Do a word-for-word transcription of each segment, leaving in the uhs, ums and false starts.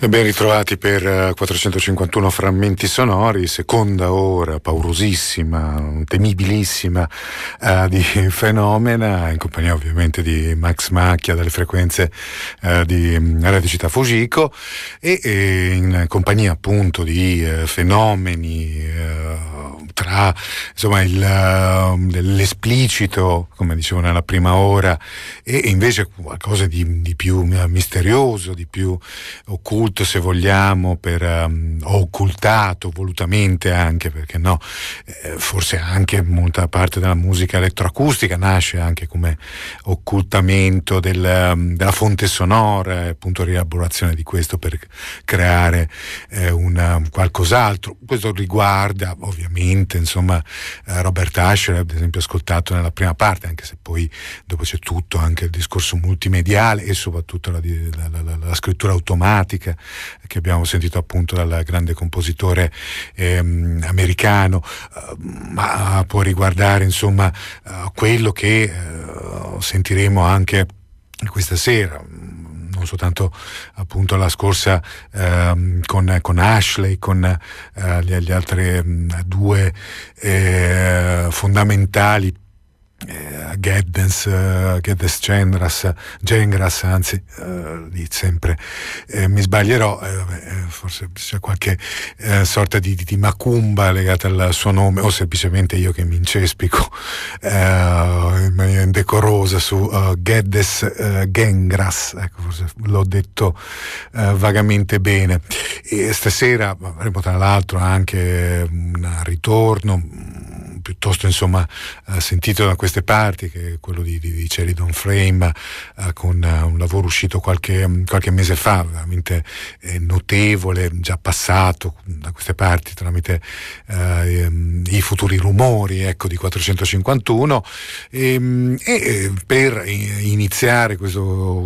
E ben ritrovati per uh, quattrocentocinquantuno frammenti sonori, seconda ora paurosissima, temibilissima uh, di Fenomena, in compagnia ovviamente di Max Macchia dalle frequenze uh, di Radio Città Fujiko e, e in compagnia appunto di uh, fenomeni uh, tra insomma il, uh, l'esplicito, come dicevo nella prima ora, e invece qualcosa di, di più misterioso, di più occulto, se vogliamo, per, um, o occultato volutamente anche, perché no, eh, forse anche molta parte della musica elettroacustica nasce anche come occultamento del, um, della fonte sonora, appunto rielaborazione di questo per creare eh, una, qualcos'altro. Questo riguarda ovviamente insomma eh, Robert Asher, ad esempio, ascoltato nella prima parte, anche se poi dopo c'è tutto anche il discorso multimediale e soprattutto la, la, la, la scrittura automatica che abbiamo sentito appunto dal grande compositore ehm, americano, uh, ma può riguardare insomma uh, quello che uh, sentiremo anche questa sera, non soltanto appunto la scorsa ehm, con, con Ashley, con eh, gli, gli altri mh, due eh, fondamentali, Uh, Geddes, uh, Geddes Gengras, Gengras, anzi, uh, lì sempre eh, mi sbaglierò, eh, forse c'è qualche eh, sorta di, di, di macumba legata al suo nome, o semplicemente io che mi incespico uh, in maniera indecorosa su uh, Geddes uh, Gengras, ecco, forse l'ho detto uh, vagamente bene. E stasera avremo tra l'altro anche un ritorno piuttosto insomma uh, sentito da queste parti, che è quello di, di, di Cherry Frame, uh, con uh, un lavoro uscito qualche, um, qualche mese fa, veramente eh, notevole, già passato da queste parti tramite uh, um, i futuri rumori, ecco, di quattrocentocinquantuno, e, e per iniziare questo,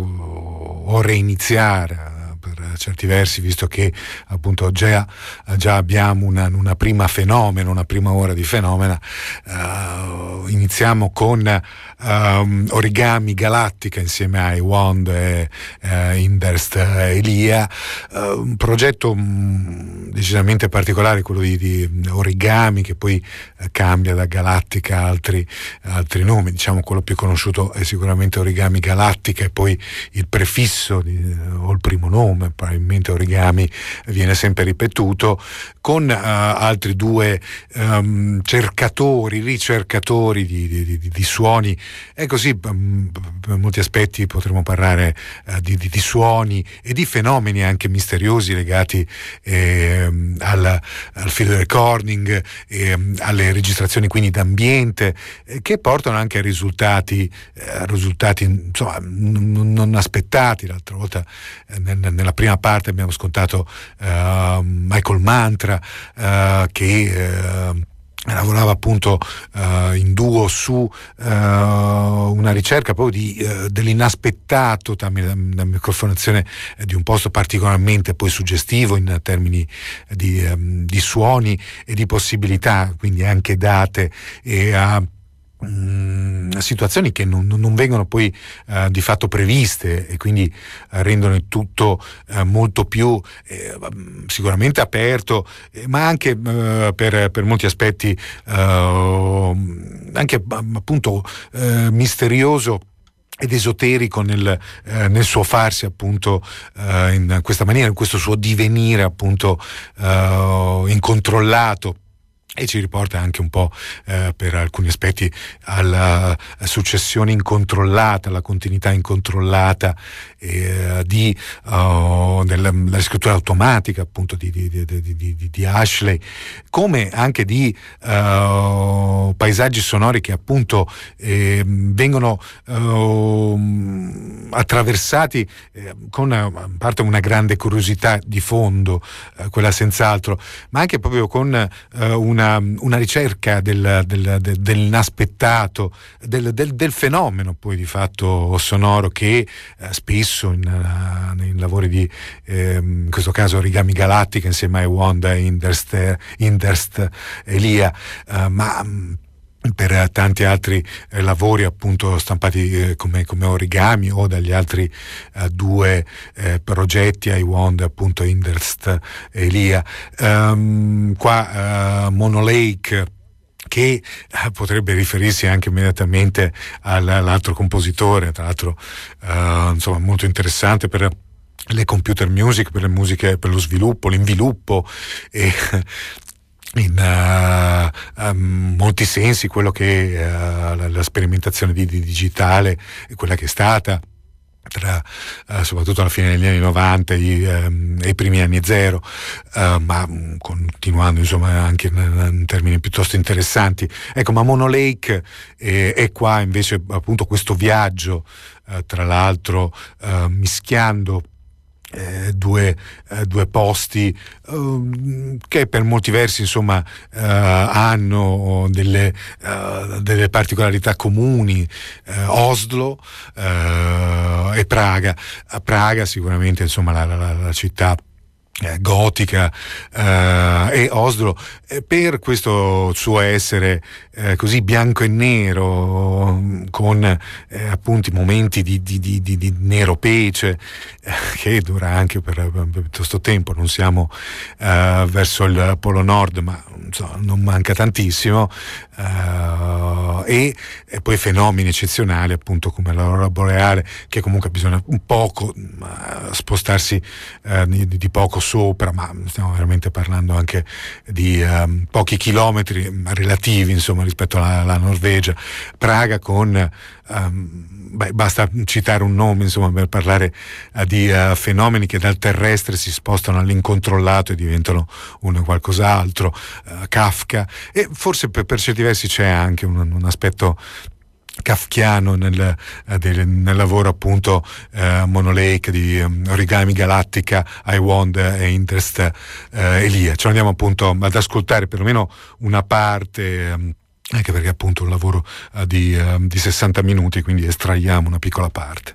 o reiniziare per certi versi, visto che appunto già, già abbiamo una, una prima fenomeno, una prima ora di Fenomena, uh, iniziamo con um, Origami Galattica insieme a Wand e uh, Inderst Elia, uh, un progetto um, decisamente particolare, quello di, di Origami, che poi uh, cambia da Galattica a altri, altri nomi. Diciamo quello più conosciuto è sicuramente Origami Galattica, e poi il prefisso di, o il primo nome, probabilmente Origami, viene sempre ripetuto, con uh, altri due um, cercatori, ricercatori di, di, di, di suoni, e così um, per molti aspetti potremmo parlare uh, di, di, di suoni e di fenomeni anche misteriosi legati eh, al, al field recording, eh, alle registrazioni quindi d'ambiente, eh, che portano anche a risultati, eh, risultati insomma n- non aspettati. L'altra volta eh, nel, nella prima parte abbiamo ascoltato uh, Michael Mantra, uh, che uh, lavorava appunto uh, in duo su uh, una ricerca proprio di, uh, dell'inaspettato, tramite la microfonazione di un posto particolarmente poi suggestivo in termini di, um, di suoni e di possibilità, quindi anche date e a Mm, situazioni che non, non vengono poi uh, di fatto previste, e quindi uh, rendono il tutto uh, molto più eh, sicuramente aperto, eh, ma anche uh, per, per molti aspetti uh, anche appunto uh, misterioso ed esoterico nel, eh, nel suo farsi appunto uh, in questa maniera, in questo suo divenire appunto uh, incontrollato. E ci riporta anche un po' eh, per alcuni aspetti alla successione incontrollata, alla continuità incontrollata eh, di, uh, della, della scrittura automatica appunto di, di, di, di, di, di Ashley, come anche di uh, paesaggi sonori che appunto eh, vengono uh, attraversati eh, con a parte una grande curiosità di fondo, eh, quella senz'altro, ma anche proprio con uh, una una ricerca del, del, del, dell'inaspettato, del, del, del fenomeno poi di fatto sonoro, che eh, spesso in, uh, nei lavori di eh, in questo caso Origami Galattica insieme a Wanda Inderst, Inderst Elia, uh, ma per tanti altri eh, lavori appunto stampati eh, come, come origami o dagli altri eh, due eh, progetti I Want, appunto Inderst e Elia. Um, qua uh, Mono Lake, che eh, potrebbe riferirsi anche immediatamente all'altro compositore, tra l'altro uh, insomma molto interessante per le computer music, per le musiche, per lo sviluppo, l'inviluppo e in uh, um, molti sensi quello che uh, la, la sperimentazione di, di digitale è quella che è stata tra uh, soprattutto alla fine degli anni novanta e um, i primi anni zero, uh, ma um, continuando insomma anche in, in termini piuttosto interessanti. Ecco, ma Mono Lake è, è qua invece appunto questo viaggio uh, tra l'altro uh, mischiando Eh, due, eh, due posti eh, che per molti versi insomma eh, hanno delle, eh, delle particolarità comuni, eh, Oslo eh, e Praga. A Praga sicuramente insomma la, la, la città Eh, gotica eh, e Oslo eh, per questo suo essere eh, così bianco e nero, con eh, appunto momenti di, di, di, di, di nero pece eh, che dura anche per, per piuttosto tempo. Non siamo eh, verso il Polo Nord, ma insomma, non manca tantissimo eh, e, e poi fenomeni eccezionali appunto come l'aurora boreale, che comunque bisogna un poco uh, spostarsi uh, di, di poco sopra, ma stiamo veramente parlando anche di um, pochi chilometri relativi insomma rispetto alla, alla Norvegia. Praga con um, beh, basta citare un nome insomma per parlare uh, di uh, fenomeni che dal terrestre si spostano all'incontrollato e diventano un qualcos'altro, uh, Kafka, e forse per, per certi versi c'è anche un, un aspetto kafkiano nel, del, nel lavoro appunto eh, Mono Lake di um, Origami Galattica, I Want e Interest eh, Elia. Ci andiamo appunto ad ascoltare perlomeno una parte, um, anche perché appunto un lavoro uh, di, uh, di sessanta minuti, quindi estraiamo una piccola parte.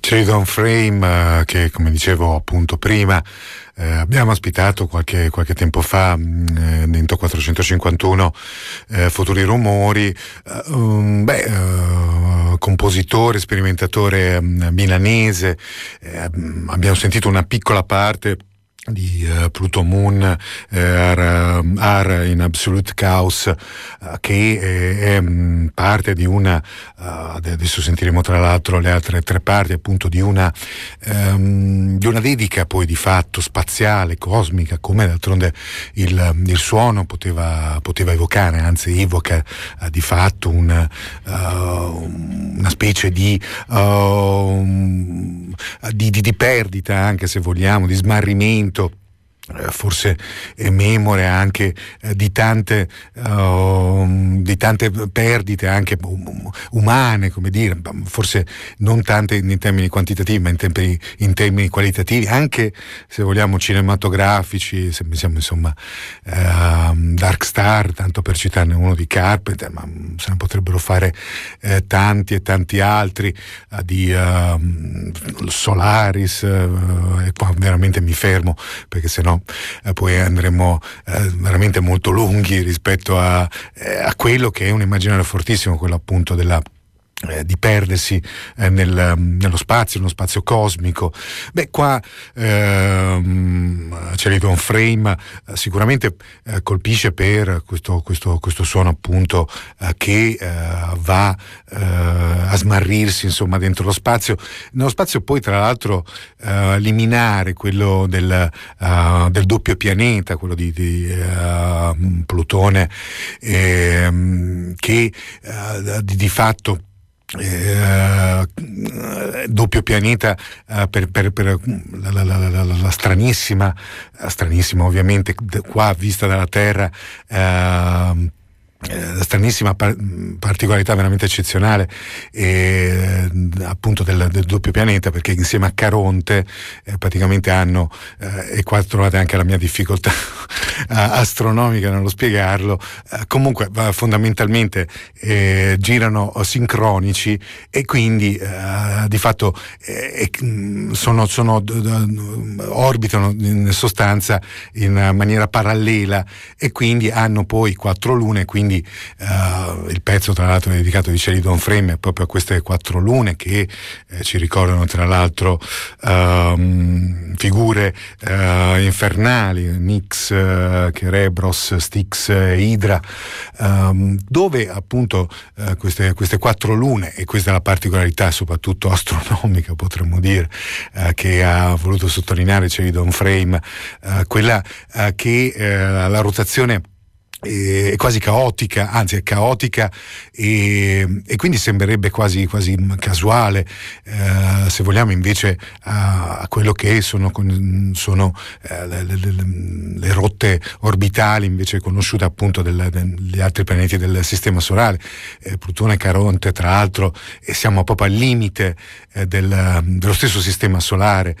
Sheridan Frame, eh, che come dicevo appunto prima, eh, abbiamo ospitato qualche, qualche tempo fa mh, dentro quattrocentocinquantuno eh, Futuri Rumori, eh, um, beh, eh, compositore, sperimentatore mh, milanese, eh, abbiamo sentito una piccola parte di uh, Pluto Moon, eh, Are, Are in Absolute Chaos, uh, che è, è mh, parte di una, uh, adesso sentiremo tra l'altro le altre tre parti, appunto di una um, di una dedica poi di fatto spaziale, cosmica, come d'altronde il, il suono poteva, poteva evocare, anzi evoca uh, di fatto un, uh, una specie di, uh, di, di, di perdita, anche se vogliamo, di smarrimento, forse è memore anche eh, di tante uh, di tante perdite anche umane, come dire, forse non tante in termini quantitativi ma in, tempi, in termini qualitativi, anche se vogliamo cinematografici, se pensiamo insomma uh, Dark Star, tanto per citarne uno di Carpenter, ma se ne potrebbero fare eh, tanti e tanti altri, uh, di uh, Solaris, uh, e qua veramente mi fermo perché sennò Eh, poi andremo eh, veramente molto lunghi rispetto a, eh, a quello che è un immaginario fortissimo, quello appunto della Eh, di perdersi eh, nel, nello spazio, nello spazio cosmico. Beh, qua ehm, Sheridan Frame eh, sicuramente eh, colpisce per questo, questo, questo suono appunto eh, che eh, va eh, a smarrirsi insomma dentro lo spazio. Nello spazio poi tra l'altro eh, eliminare quello del, uh, del doppio pianeta, quello di, di uh, Plutone, eh, che uh, di, di fatto Eh, doppio pianeta eh, per, per, per la, la, la, la, la stranissima stranissima ovviamente qua vista dalla Terra, eh, Eh, stranissima par- particolarità veramente eccezionale, eh, appunto del, del doppio pianeta, perché insieme a Caronte eh, praticamente hanno eh, e qua trovate anche la mia difficoltà astronomica nello spiegarlo, eh, comunque eh, fondamentalmente eh, girano sincronici e quindi eh, di fatto eh, sono, sono d- d- orbitano in sostanza in maniera parallela e quindi hanno poi quattro lune, quindi Quindi uh, il pezzo tra l'altro è dedicato di Sheridan Frame proprio a queste quattro lune che eh, ci ricordano tra l'altro uh, figure uh, infernali, Nyx, uh, Kerebros, Styx, uh, Hydra, um, dove appunto uh, queste, queste quattro lune, e questa è la particolarità soprattutto astronomica potremmo dire uh, che ha voluto sottolineare Sheridan Frame, uh, quella uh, che uh, la rotazione è quasi caotica, anzi è caotica e, e quindi sembrerebbe quasi, quasi casuale, eh, se vogliamo, invece a, a quello che sono, sono eh, le, le, le rotte orbitali invece conosciute appunto del, degli altri pianeti del sistema solare, eh, Plutone e Caronte tra l'altro, e siamo proprio al limite eh, del, dello stesso sistema solare,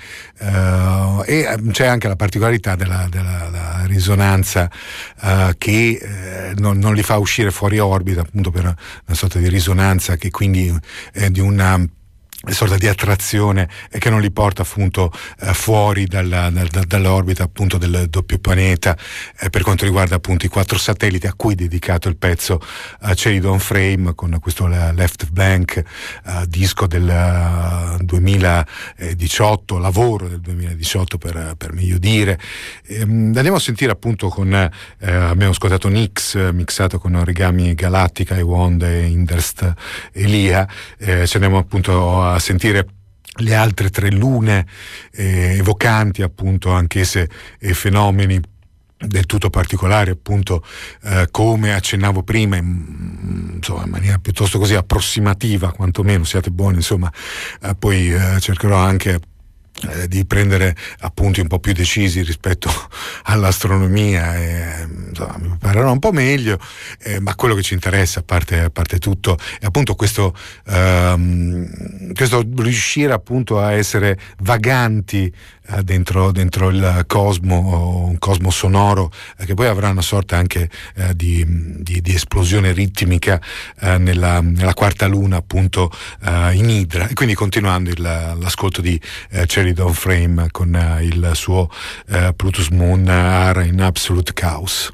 eh, e c'è anche la particolarità della, della la risonanza eh, che Eh, non, non li fa uscire fuori orbita, appunto per una, una sorta di risonanza che quindi è di una sorta di attrazione e che non li porta appunto eh, fuori dalla, dal, dall'orbita appunto del doppio pianeta, eh, per quanto riguarda appunto i quattro satelliti a cui è dedicato il pezzo uh, Sheridan Frame, con questo uh, Left Blank, uh, disco del uh, duemiladiciotto, lavoro del duemiladiciotto per, per meglio dire. Ehm, andiamo a sentire appunto con eh, abbiamo ascoltato Nyx eh, mixato con Origami Galattica e Wand e Inderst Elia, eh, ci andiamo appunto a a sentire le altre tre lune eh, evocanti appunto anch'esse eh, fenomeni del tutto particolari, appunto eh, come accennavo prima, in, insomma in maniera piuttosto così approssimativa, quantomeno siate buoni, insomma eh, poi eh, cercherò anche Eh, di prendere appunti un po' più decisi rispetto all'astronomia, e, insomma, mi preparerò un po' meglio, eh, ma quello che ci interessa a parte, a parte tutto è appunto questo, ehm, questo riuscire appunto a essere vaganti eh, dentro, dentro il cosmo, un cosmo sonoro eh, che poi avrà una sorta anche eh, di, di, di esplosione ritmica eh, nella, nella quarta luna, appunto eh, in Idra, e quindi continuando il, l'ascolto di eh, Cherry Dawn Frame con eh, il suo eh, Plutus Moon Are in Absolute Chaos.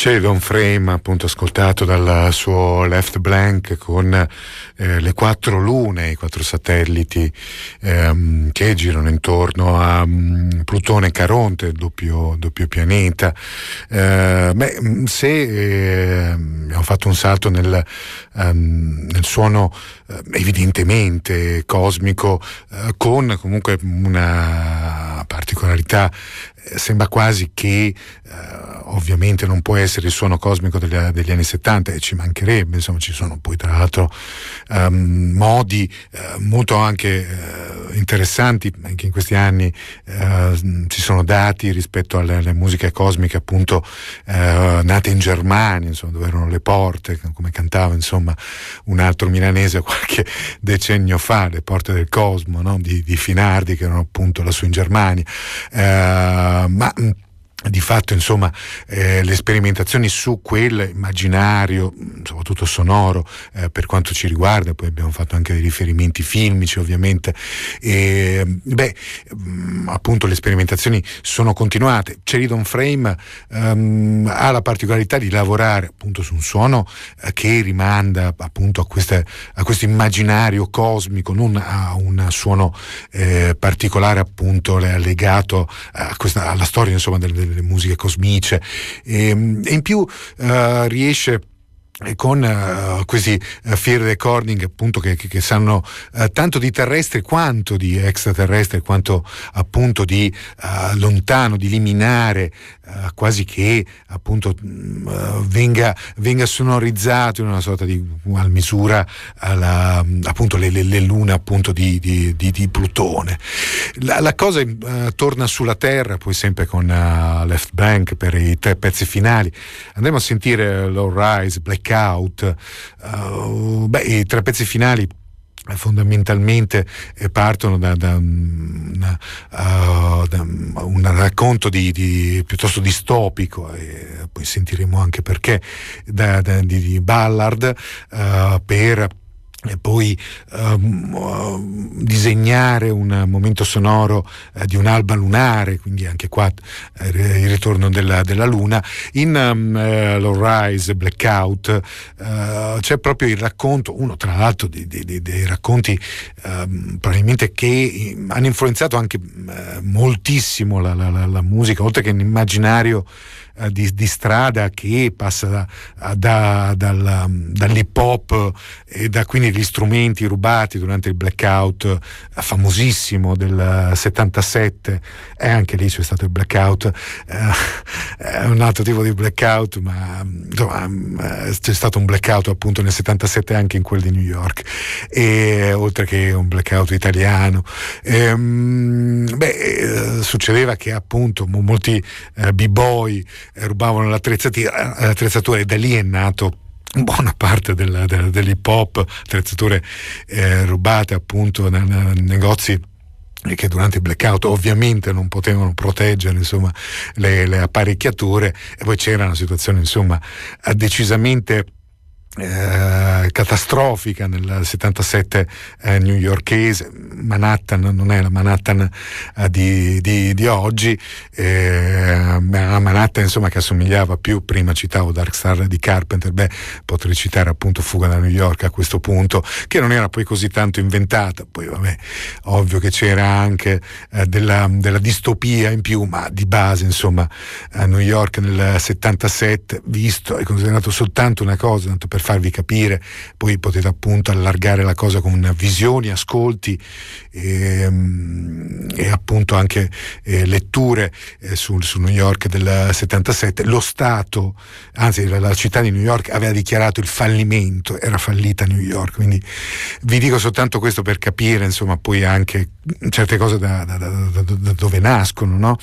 C'è Don Frame, appunto, ascoltato dal suo Left Blank con eh, le quattro lune, i quattro satelliti ehm, che girano intorno a um, Plutone e Caronte, doppio, doppio pianeta. Eh, beh, se eh, abbiamo fatto un salto nel, um, nel suono eh, evidentemente cosmico, eh, con comunque una particolarità, eh, sembra quasi che eh, ovviamente non può essere il suono cosmico degli, degli anni settanta, e ci mancherebbe, insomma ci sono poi tra l'altro um, modi uh, molto anche uh, interessanti anche in questi anni uh, si sono dati rispetto alle, alle musiche cosmiche, appunto uh, nate in Germania, insomma, dove erano le porte, come cantava insomma un altro milanese qualche decennio fa, le porte del cosmo, no? di, di Finardi, che erano appunto lassù in Germania, uh, ma di fatto insomma eh, le sperimentazioni su quel immaginario soprattutto sonoro, eh, per quanto ci riguarda, poi abbiamo fatto anche dei riferimenti filmici ovviamente, e beh mh, appunto le sperimentazioni sono continuate. Sheridan Frame um, ha la particolarità di lavorare appunto su un suono eh, che rimanda appunto a, questa, a questo immaginario cosmico, non a un suono eh, particolare appunto legato a questa, alla storia insomma del, del le musiche cosmiche, e, e in più uh, riesce con uh, questi uh, field recording appunto che, che, che sanno uh, tanto di terrestre quanto di extraterrestre, quanto appunto di uh, lontano, di liminare, uh, quasi che appunto uh, venga, venga sonorizzato in una sorta di a misura alla, appunto le, le, le lune appunto di, di, di, di Plutone. La, la cosa uh, torna sulla Terra poi sempre con uh, Left Blank per i tre pezzi finali. Andremo a sentire Low Rise, Black Out, uh, beh, i tre pezzi finali fondamentalmente eh, partono da, da, una, uh, da un racconto di, di, piuttosto distopico, e poi sentiremo anche perché, da, da, di, di Ballard, uh, per e poi um, uh, disegnare un momento sonoro uh, di un'alba lunare, quindi anche qua uh, il ritorno della, della luna. In um, uh, Low Rise, Blackout uh, c'è proprio il racconto, uno tra l'altro di, di, di, dei racconti um, probabilmente che hanno influenzato anche uh, moltissimo la, la, la, la musica, oltre che l'immaginario uh, di, di strada, che passa da, da, dal, dall'hip hop e da quindi gli strumenti rubati durante il blackout famosissimo del settantasette, e anche lì c'è stato il blackout, eh, un altro tipo di blackout, ma insomma c'è stato un blackout appunto nel settantasette anche in quel di New York, e oltre che un blackout italiano. Ehm, beh, succedeva che appunto molti eh, b-boy eh, rubavano l'attrezzatura, l'attrezzatura, e da lì è nato buona parte del, del, dell'hip hop, attrezzature eh, rubate appunto nei, nei negozi che durante il blackout ovviamente non potevano proteggere insomma le, le apparecchiature, e poi c'era una situazione insomma decisamente Eh, catastrofica nel settantasette eh, newyorkese. Manhattan non è la Manhattan eh, di, di, di oggi, eh, la Manhattan insomma che assomigliava più, prima citavo Dark Star di Carpenter, beh potrei citare appunto Fuga da New York a questo punto, che non era poi così tanto inventata. Poi vabbè, ovvio che c'era anche eh, della, della distopia in più, ma di base insomma a New York nel settantasette visto è considerato soltanto una cosa, tanto per farvi capire, poi potete appunto allargare la cosa con visioni, ascolti e, e appunto anche eh, letture eh, sul, su New York del settantasette. Lo Stato, anzi la, la città di New York aveva dichiarato il fallimento, era fallita New York, quindi vi dico soltanto questo per capire insomma poi anche certe cose da, da, da, da, da dove nascono, no?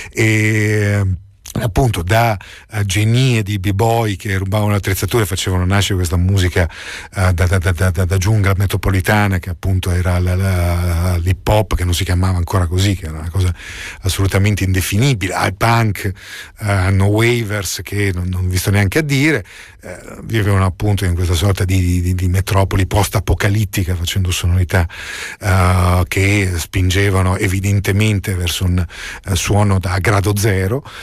E appunto da uh, genie di b-boy che rubavano le attrezzature e facevano nascere questa musica uh, da, da, da, da, da giungla metropolitana, che appunto era la, la, l'hip hop, che non si chiamava ancora così, che era una cosa assolutamente indefinibile, al punk, uh, no waivers, che non, non vi sto neanche a dire, uh, vivevano appunto in questa sorta di, di, di metropoli post-apocalittica, facendo sonorità uh, che spingevano evidentemente verso un uh, suono da grado zero, uh,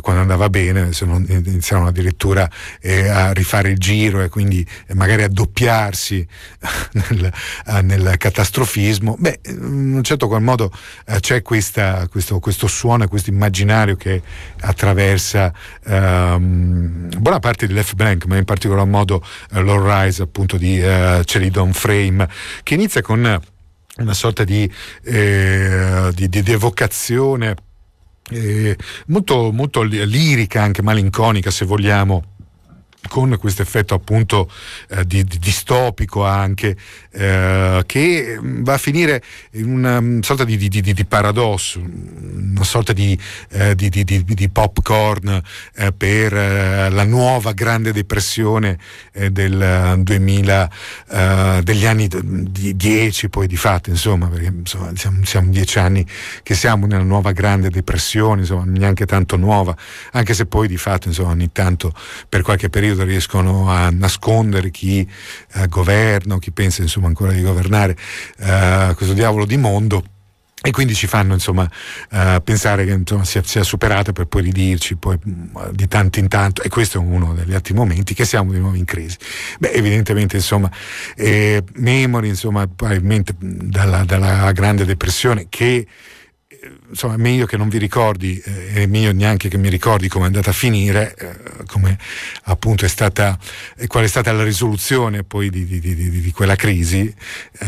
quando andava bene, se non iniziarono addirittura eh, a rifare il giro e quindi eh, magari a doppiarsi nel, eh, nel catastrofismo. Beh, in un certo qual modo eh, c'è questa, questo, questo suono, questo immaginario che attraversa ehm, buona parte di Left Bank, ma in particolar modo eh, Low Rise, appunto, di eh, Sheridan Frame, che inizia con una sorta di, eh, di, di, di evocazione eh, molto, molto lirica, anche malinconica se vogliamo, con questo effetto appunto eh, di, di distopico anche, eh, che va a finire in una sorta di, di, di, di paradosso, una sorta di, eh, di, di, di, di popcorn eh, per eh, la nuova grande depressione eh, del duemila, eh, degli anni dieci, poi di fatto, insomma, perché insomma, siamo, siamo dieci anni che siamo nella nuova grande depressione, insomma, neanche tanto nuova, anche se poi di fatto, insomma, ogni tanto per qualche periodo riescono a nascondere chi eh, governa o chi pensa, insomma, ancora di governare eh, questo diavolo di mondo, e quindi ci fanno, insomma, eh, pensare che, insomma, sia, sia superata, per poi ridirci poi di tanto in tanto, e questo è uno degli altri momenti, che siamo di nuovo in crisi. Beh, evidentemente, insomma, eh, Memory, insomma, probabilmente dalla, dalla Grande Depressione, che insomma è meglio che non vi ricordi, eh, è meglio neanche che mi ricordi come è andata a finire, eh, come appunto è stata, e qual è stata la risoluzione poi di, di, di, di, di quella crisi, eh,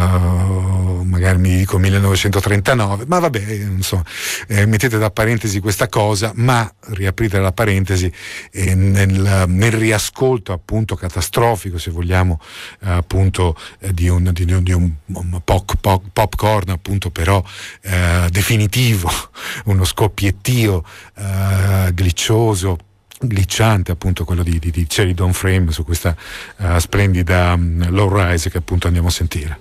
magari mi dico millenovecentotrentanove, ma vabbè, insomma, eh, mettete da parentesi questa cosa, ma riaprite la parentesi e nel, nel riascolto appunto catastrofico, se vogliamo, eh, appunto eh, di un, di, di un pop, pop, popcorn appunto, però eh, definitivo, uno scoppiettio uh, gliccioso, glitchante, appunto quello di, di, di Sheridan Frame su questa uh, splendida um, Low Rise che appunto andiamo a sentire.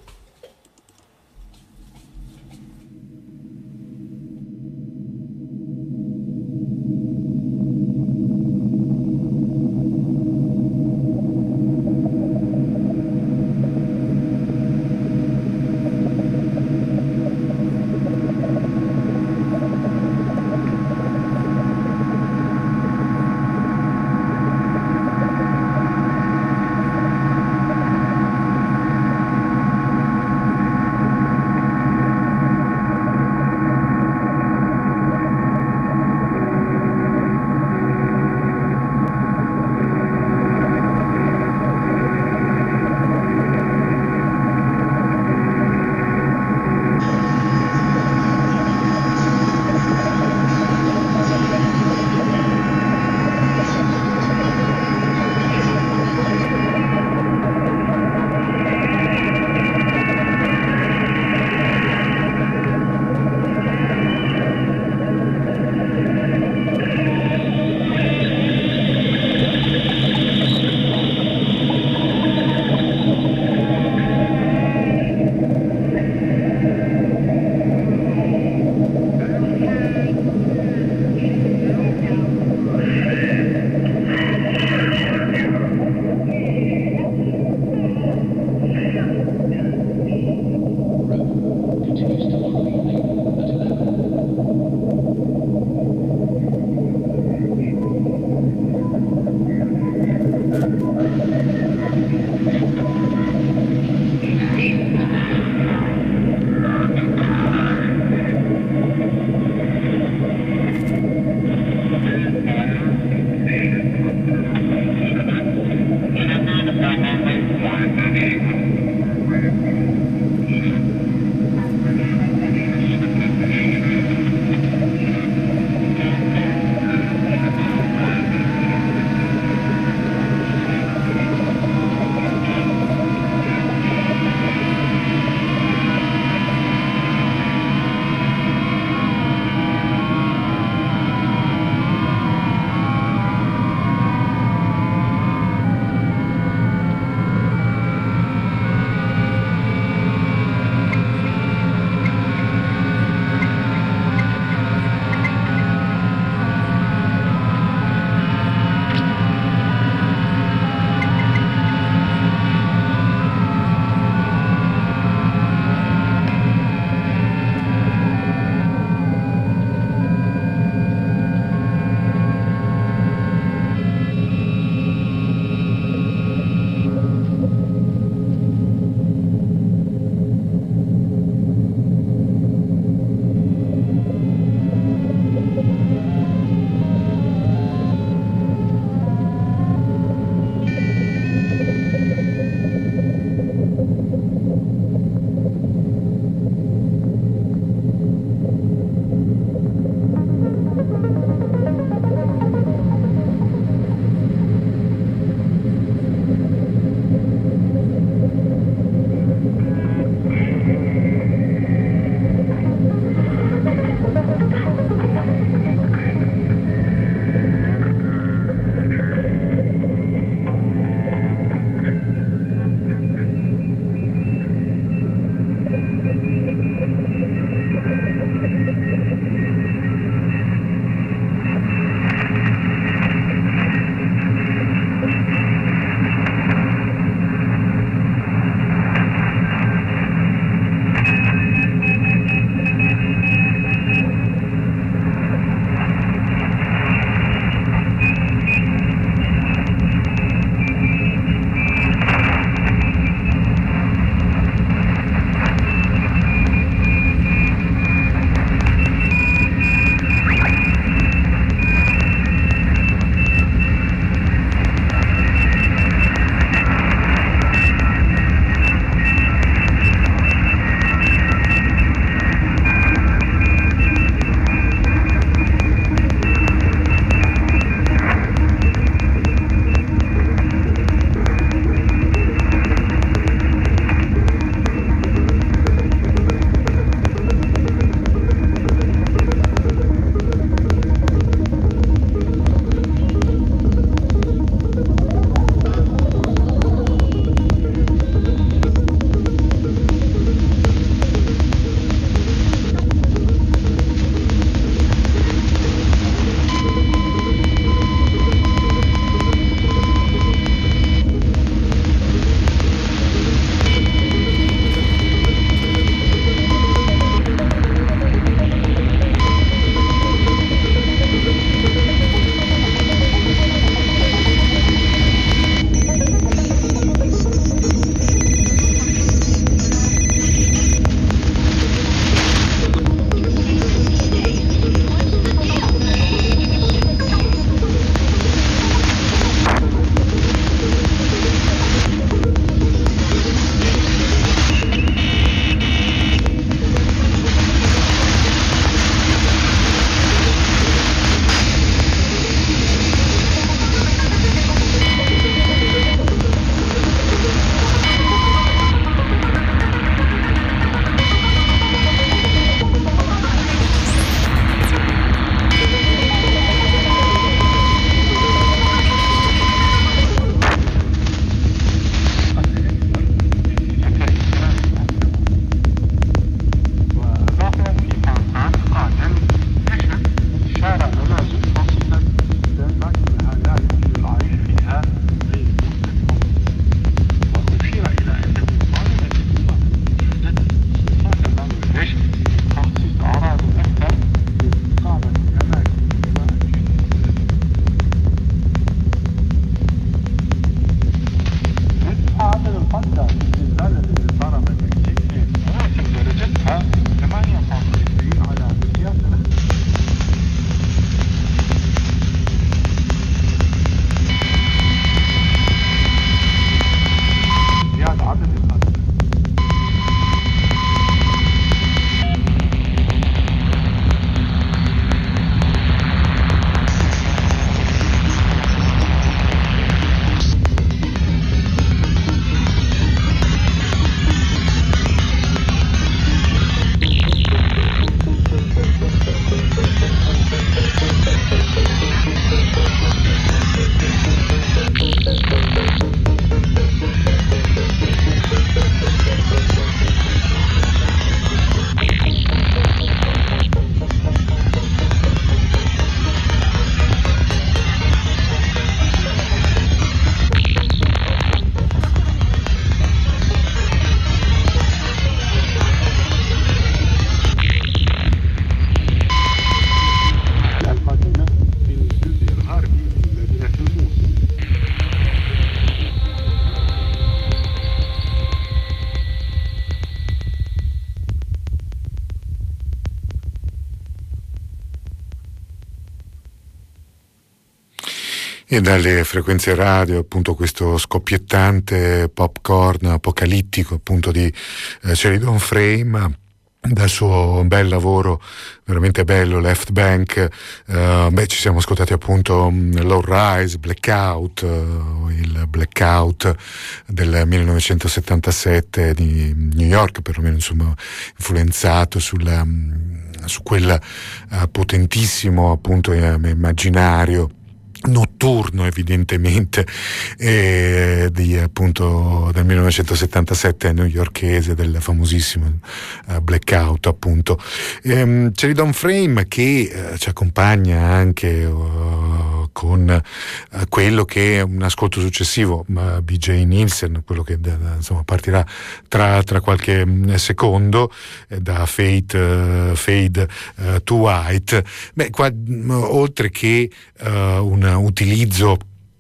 E dalle frequenze radio, appunto, questo scoppiettante popcorn apocalittico, appunto, di eh, Sheridan Frame, dal suo bel lavoro veramente bello Left Bank. Uh, beh, ci siamo ascoltati appunto Low Rise, Blackout, uh, il Blackout del millenovecentosettantasette di New York, perlomeno, insomma, influenzato sulla, su quel uh, potentissimo, appunto, immaginario notturno, evidentemente, eh, di, appunto, del millenovecentosettantasette newyorkese, del famosissimo uh, Blackout, appunto. ehm, Sheridan Frame, che uh, ci accompagna anche uh, con uh, quello che è un ascolto successivo, uh, B J Nielsen, quello che uh, insomma partirà tra, tra qualche secondo, eh, da Fate, uh, Fade uh, to White. Beh, qua, uh, oltre che uh, un utilizzo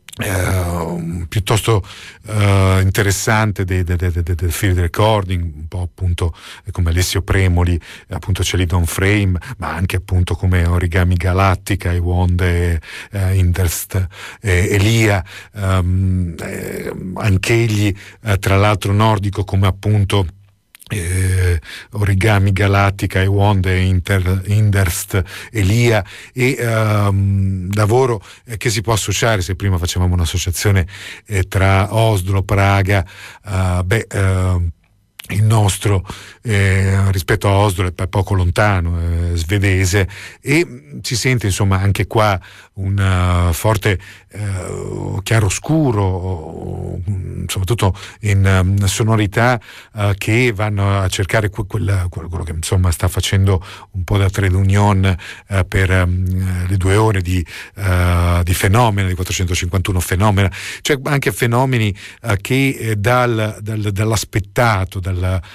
Uh, piuttosto uh, interessante del de, de, de, de field recording, un po' appunto come Alessio Premoli, appunto Sheridan Frame, ma anche appunto come Origami Galattica, Iwonde, uh, Inderst, eh, Elia, um, eh, anch'egli uh, tra l'altro nordico, come appunto Eh, Origami Galattica, Iwonde, Inter, Inderst, Elia, e um, lavoro eh, che si può associare, se prima facevamo un'associazione eh, tra Oslo, Praga, uh, beh uh, il nostro eh, rispetto a Oslo è poco lontano, eh, svedese, e si sente insomma anche qua un uh, forte uh, chiaroscuro, soprattutto in um, sonorità uh, che vanno a cercare que- quella, quello che insomma sta facendo un po' da trade union uh, per um, le due ore di, uh, di Fenomena, di quattrocentocinquantuno Fenomena, cioè anche fenomeni uh, che eh, dal, dal, dall'aspettato, dal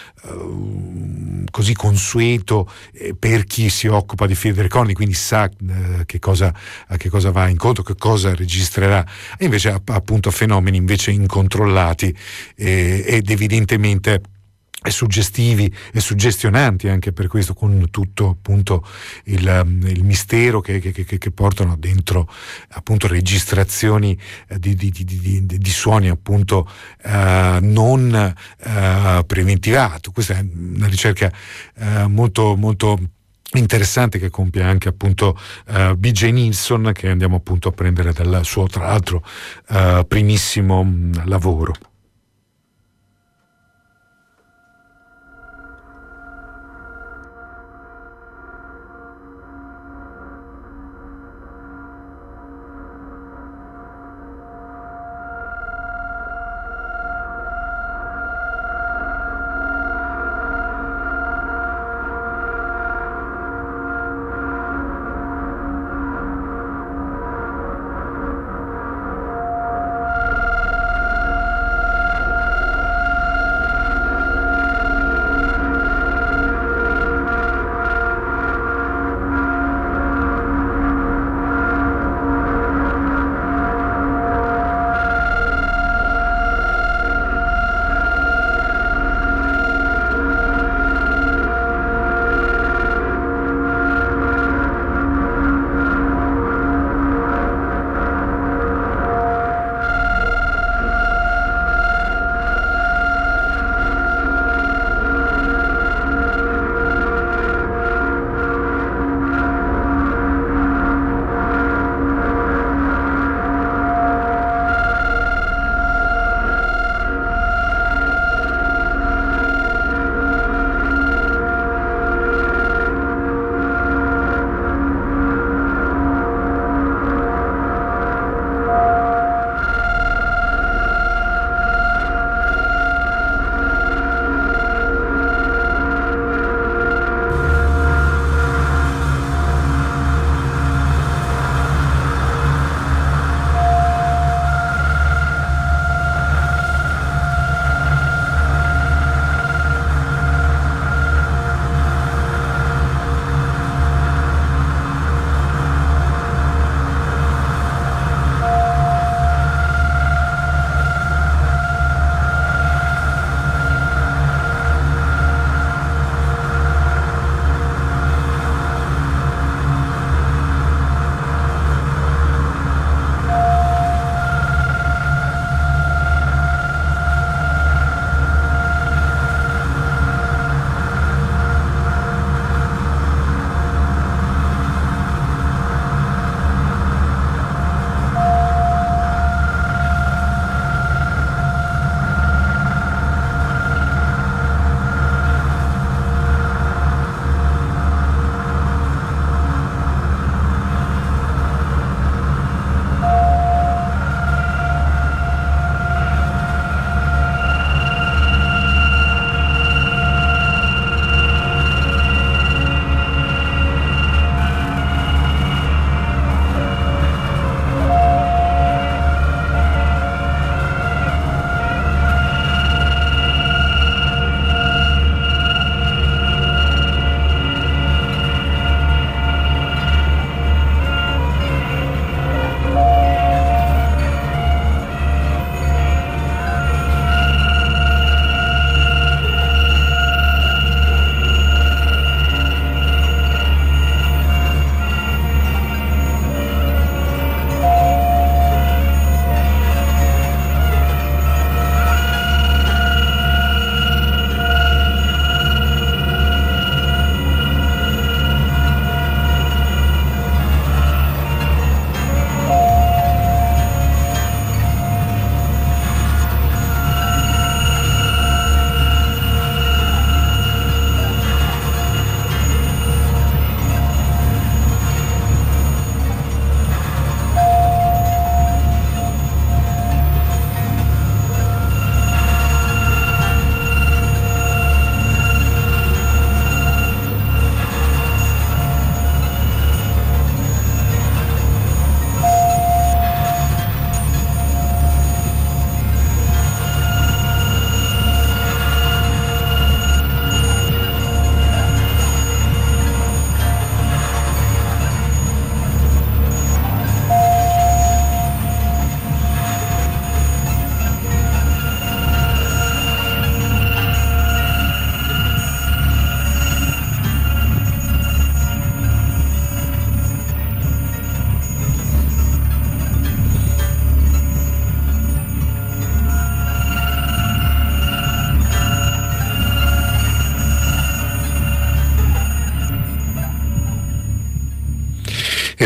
Uh, così consueto eh, per chi si occupa di field recording, quindi sa uh, che cosa, a che cosa va incontro, che cosa registrerà, e invece appunto fenomeni invece incontrollati eh, ed evidentemente e suggestivi e suggestionanti anche per questo, con tutto appunto il, il mistero che, che, che, che portano dentro appunto registrazioni di, di, di, di, di suoni appunto uh, non uh, preventivato. Questa è una ricerca uh, molto molto interessante che compie anche appunto uh, B J Nilsson, che andiamo appunto a prendere dal suo, tra l'altro, uh, primissimo mh, lavoro.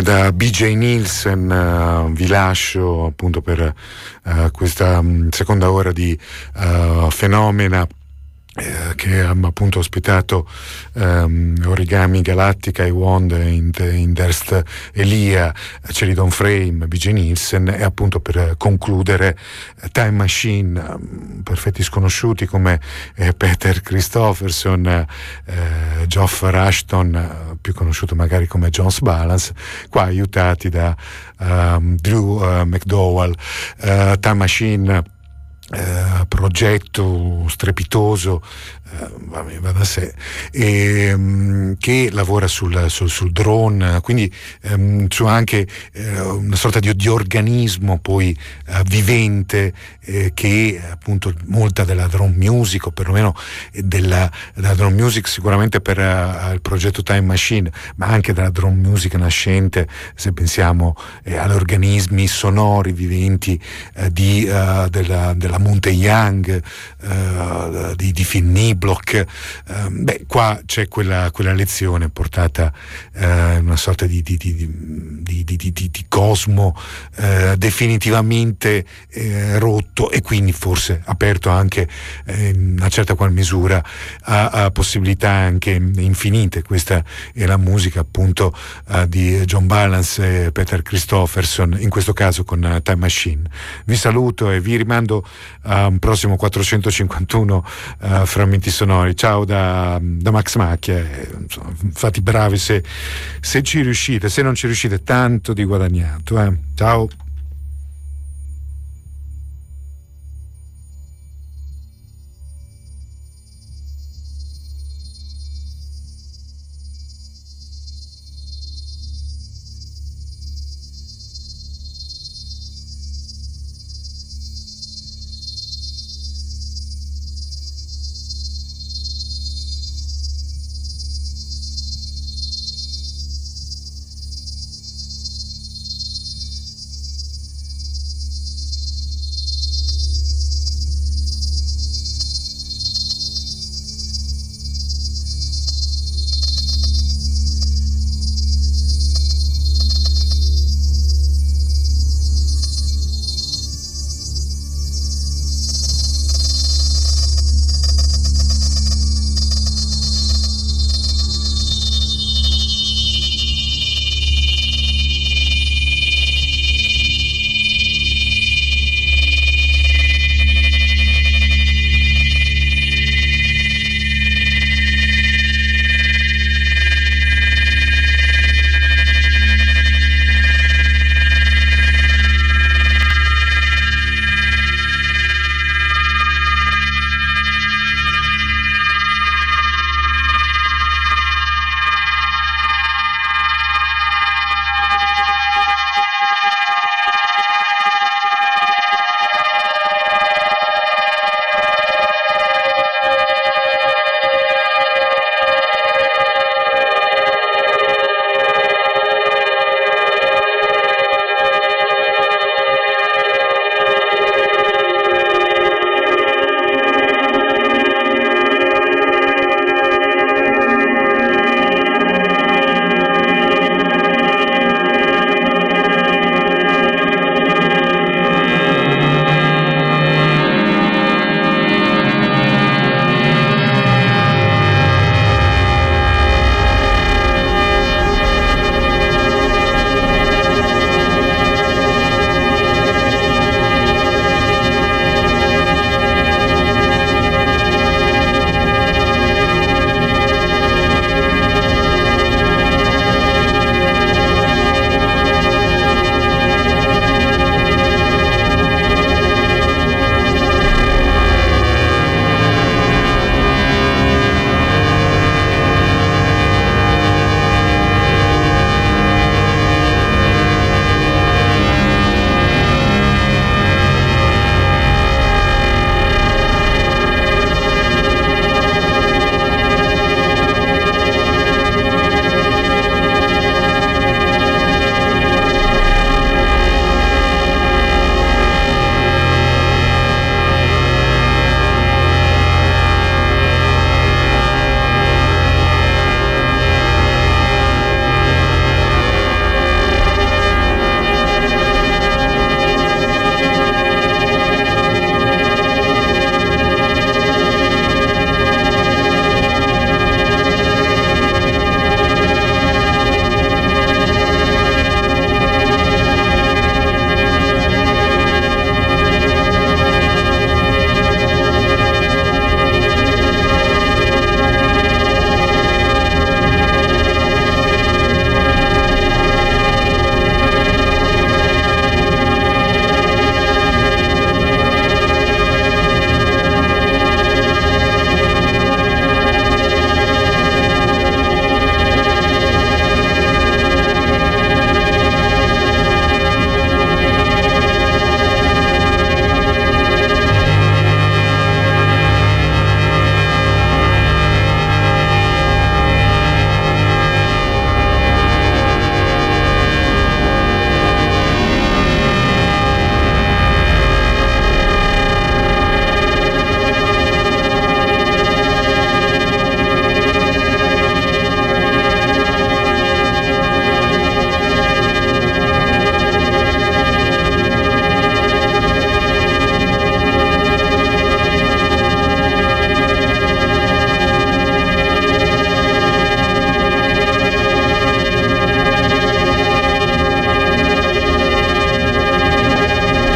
da B J Nielsen uh, vi lascio appunto per uh, questa um, seconda ora di uh, Fenomena, Eh, che ha appunto ospitato um, Origami Galattica e Wand in, in Derst Elia, Ceridon Frame, B J Nielsen, e appunto per concludere Time Machine, um, perfetti sconosciuti come eh, Peter Christopherson, eh, Geoff Rushton, eh, più conosciuto magari come Jones Balance, qua aiutati da um, Drew uh, McDowell. uh, Time Machine, Uh, progetto strepitoso, uh, va da sé, e, um, che lavora sul, sul, sul drone, quindi um, su anche uh, una sorta di, di organismo poi uh, vivente, eh, che appunto molta della drone music, o perlomeno della, della drone music sicuramente per uh, il progetto Time Machine, ma anche della drone music nascente, se pensiamo eh, agli organismi sonori viventi eh, di, uh, della, della Monte Young, uh, di, di Finn Niblock. Uh, beh, qua c'è quella, quella lezione portata uh, in una sorta di, di, di, di, di, di, di cosmo uh, definitivamente uh, rotto, e quindi forse aperto anche uh, in una certa qual misura a, a possibilità anche infinite. Questa è la musica appunto uh, di John Balance e Peter Christopherson, in questo caso con uh, Time Machine. Vi saluto e vi rimando a un prossimo quattrocentocinquantuno uh, frammenti sonori. Ciao da, da Max Macchia. Insomma, fate bravi se, se ci riuscite, se non ci riuscite tanto di guadagnato. Eh. Ciao.